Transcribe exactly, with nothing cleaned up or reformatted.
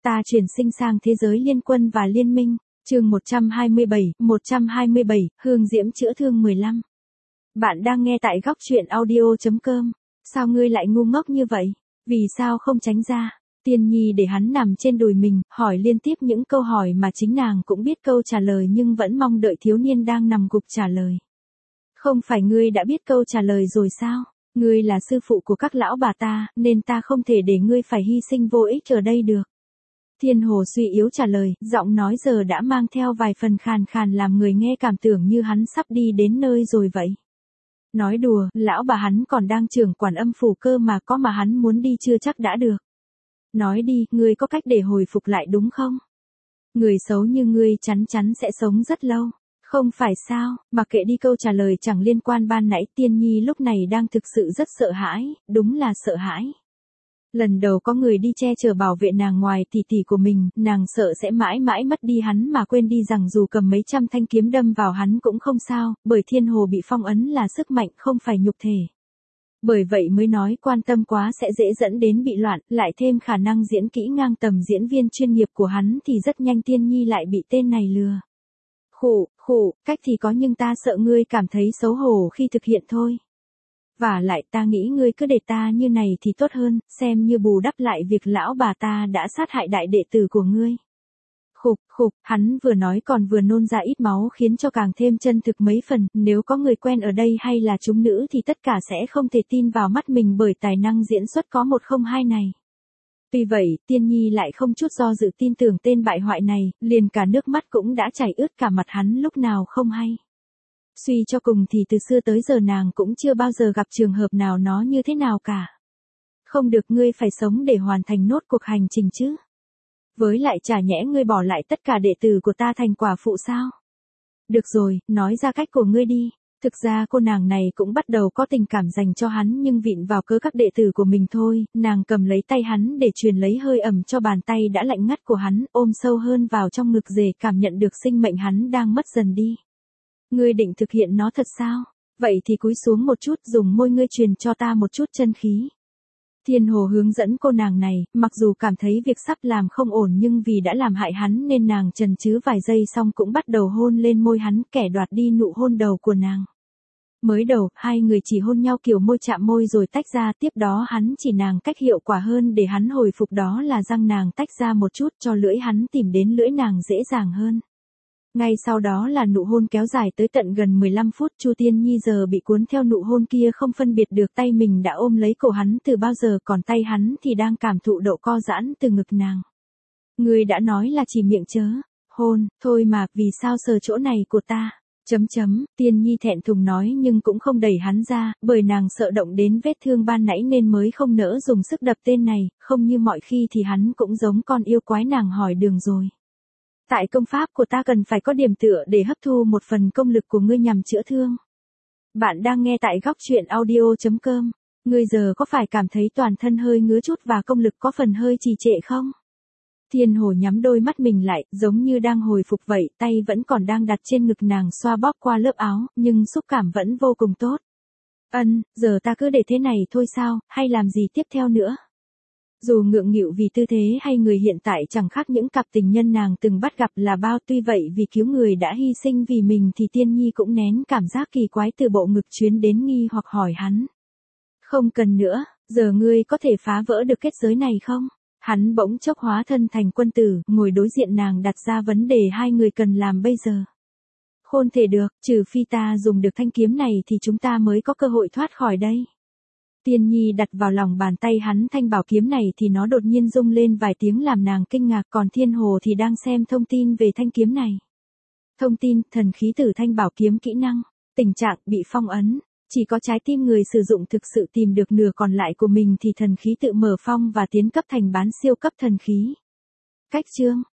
Ta chuyển sinh sang thế giới liên quân và liên minh. Chương một trăm hai mươi bảy, một trăm hai mươi bảy, Hương Diễm chữa thương mười lăm. Bạn đang nghe tại góc truyện audio chấm com. Sao ngươi lại ngu ngốc như vậy? Vì sao không tránh ra? Tiên Nhi để hắn nằm trên đùi mình, hỏi liên tiếp những câu hỏi mà chính nàng cũng biết câu trả lời nhưng vẫn mong đợi thiếu niên đang nằm gục trả lời. Không phải ngươi đã biết câu trả lời rồi sao? Ngươi là sư phụ của các lão bà ta, nên ta không thể để ngươi phải hy sinh vô ích ở đây được. Thiên Hồ suy yếu trả lời, giọng nói giờ đã mang theo vài phần khàn khàn làm người nghe cảm tưởng như hắn sắp đi đến nơi rồi vậy. Nói đùa, lão bà hắn còn đang trưởng quản âm phủ cơ mà, có mà hắn muốn đi chưa chắc đã được. Nói đi, ngươi có cách để hồi phục lại đúng không? Người xấu như ngươi chắn chắn sẽ sống rất lâu. Không phải sao, mà kệ đi, câu trả lời chẳng liên quan. Ban nãy Tiên Nhi lúc này đang thực sự rất sợ hãi, đúng là sợ hãi. Lần đầu có người đi che chở bảo vệ nàng ngoài tỷ tỷ của mình, nàng sợ sẽ mãi mãi mất đi hắn mà quên đi rằng dù cầm mấy trăm thanh kiếm đâm vào hắn cũng không sao, bởi Thiên Hồ bị phong ấn là sức mạnh không phải nhục thể. Bởi vậy mới nói quan tâm quá sẽ dễ dẫn đến bị loạn, lại thêm khả năng diễn kỹ ngang tầm diễn viên chuyên nghiệp của hắn thì rất nhanh Tiên Nhi lại bị tên này lừa. Khụ, khụ, cách thì có nhưng ta sợ ngươi cảm thấy xấu hổ khi thực hiện thôi. Và lại ta nghĩ ngươi cứ để ta như này thì tốt hơn, xem như bù đắp lại việc lão bà ta đã sát hại đại đệ tử của ngươi. Khục, khục, hắn vừa nói còn vừa nôn ra ít máu khiến cho càng thêm chân thực mấy phần, nếu có người quen ở đây hay là chúng nữ thì tất cả sẽ không thể tin vào mắt mình bởi tài năng diễn xuất có một không hai này. Tuy vậy, Tiên Nhi lại không chút do dự tin tưởng tên bại hoại này, liền cả nước mắt cũng đã chảy ướt cả mặt hắn lúc nào không hay. Suy cho cùng thì từ xưa tới giờ nàng cũng chưa bao giờ gặp trường hợp nào nó như thế nào cả. Không được, ngươi phải sống để hoàn thành nốt cuộc hành trình chứ. Với lại chả nhẽ ngươi bỏ lại tất cả đệ tử của ta thành quả phụ sao? Được rồi, nói ra cách của ngươi đi. Thực ra cô nàng này cũng bắt đầu có tình cảm dành cho hắn nhưng vịn vào cớ các đệ tử của mình thôi, nàng cầm lấy tay hắn để truyền lấy hơi ẩm cho bàn tay đã lạnh ngắt của hắn, ôm sâu hơn vào trong ngực để cảm nhận được sinh mệnh hắn đang mất dần đi. Ngươi định thực hiện nó thật sao? Vậy thì cúi xuống một chút, dùng môi ngươi truyền cho ta một chút chân khí. Thiên Hồ hướng dẫn cô nàng này, mặc dù cảm thấy việc sắp làm không ổn nhưng vì đã làm hại hắn nên nàng chần chừ vài giây xong cũng bắt đầu hôn lên môi hắn, kẻ đoạt đi nụ hôn đầu của nàng. Mới đầu, hai người chỉ hôn nhau kiểu môi chạm môi rồi tách ra, tiếp đó hắn chỉ nàng cách hiệu quả hơn để hắn hồi phục, đó là răng nàng tách ra một chút cho lưỡi hắn tìm đến lưỡi nàng dễ dàng hơn. Ngay sau đó là nụ hôn kéo dài tới tận gần mười lăm phút, Chu Tiên Nhi giờ bị cuốn theo nụ hôn kia không phân biệt được tay mình đã ôm lấy cổ hắn từ bao giờ, còn tay hắn thì đang cảm thụ độ co giãn từ ngực nàng. Ngươi đã nói là chỉ miệng chớ, hôn, thôi mà, vì sao sờ chỗ này của ta? Chấm chấm, Tiên Nhi thẹn thùng nói nhưng cũng không đẩy hắn ra, bởi nàng sợ động đến vết thương ban nãy nên mới không nỡ dùng sức đập tên này, không như mọi khi thì hắn cũng giống con yêu quái nàng hỏi đường rồi. Tại công pháp của ta cần phải có điểm tựa để hấp thu một phần công lực của ngươi nhằm chữa thương. Bạn đang nghe tại góc truyện audio chấm com. Ngươi giờ có phải cảm thấy toàn thân hơi ngứa chút và công lực có phần hơi trì trệ không? Thiên Hồ nhắm đôi mắt mình lại, giống như đang hồi phục vậy, tay vẫn còn đang đặt trên ngực nàng xoa bóp qua lớp áo, nhưng xúc cảm vẫn vô cùng tốt. Ân, giờ ta cứ để thế này thôi sao, hay làm gì tiếp theo nữa? Dù ngượng nghịu vì tư thế hay người hiện tại chẳng khác những cặp tình nhân nàng từng bắt gặp là bao, tuy vậy vì cứu người đã hy sinh vì mình thì Tiên Nhi cũng nén cảm giác kỳ quái từ bộ ngực chuyến đến, nghi hoặc hỏi hắn. Không cần nữa, giờ ngươi có thể phá vỡ được kết giới này không? Hắn bỗng chốc hóa thân thành quân tử, ngồi đối diện nàng đặt ra vấn đề hai người cần làm bây giờ. Khôn thể được, trừ phi ta dùng được thanh kiếm này thì chúng ta mới có cơ hội thoát khỏi đây. Tiên Nhi đặt vào lòng bàn tay hắn thanh bảo kiếm này thì nó đột nhiên rung lên vài tiếng làm nàng kinh ngạc, còn Thiên Hồ thì đang xem thông tin về thanh kiếm này. Thông tin, thần khí tử thanh bảo kiếm kỹ năng, tình trạng bị phong ấn, chỉ có trái tim người sử dụng thực sự tìm được nửa còn lại của mình thì thần khí tự mở phong và tiến cấp thành bán siêu cấp thần khí. Cách chương,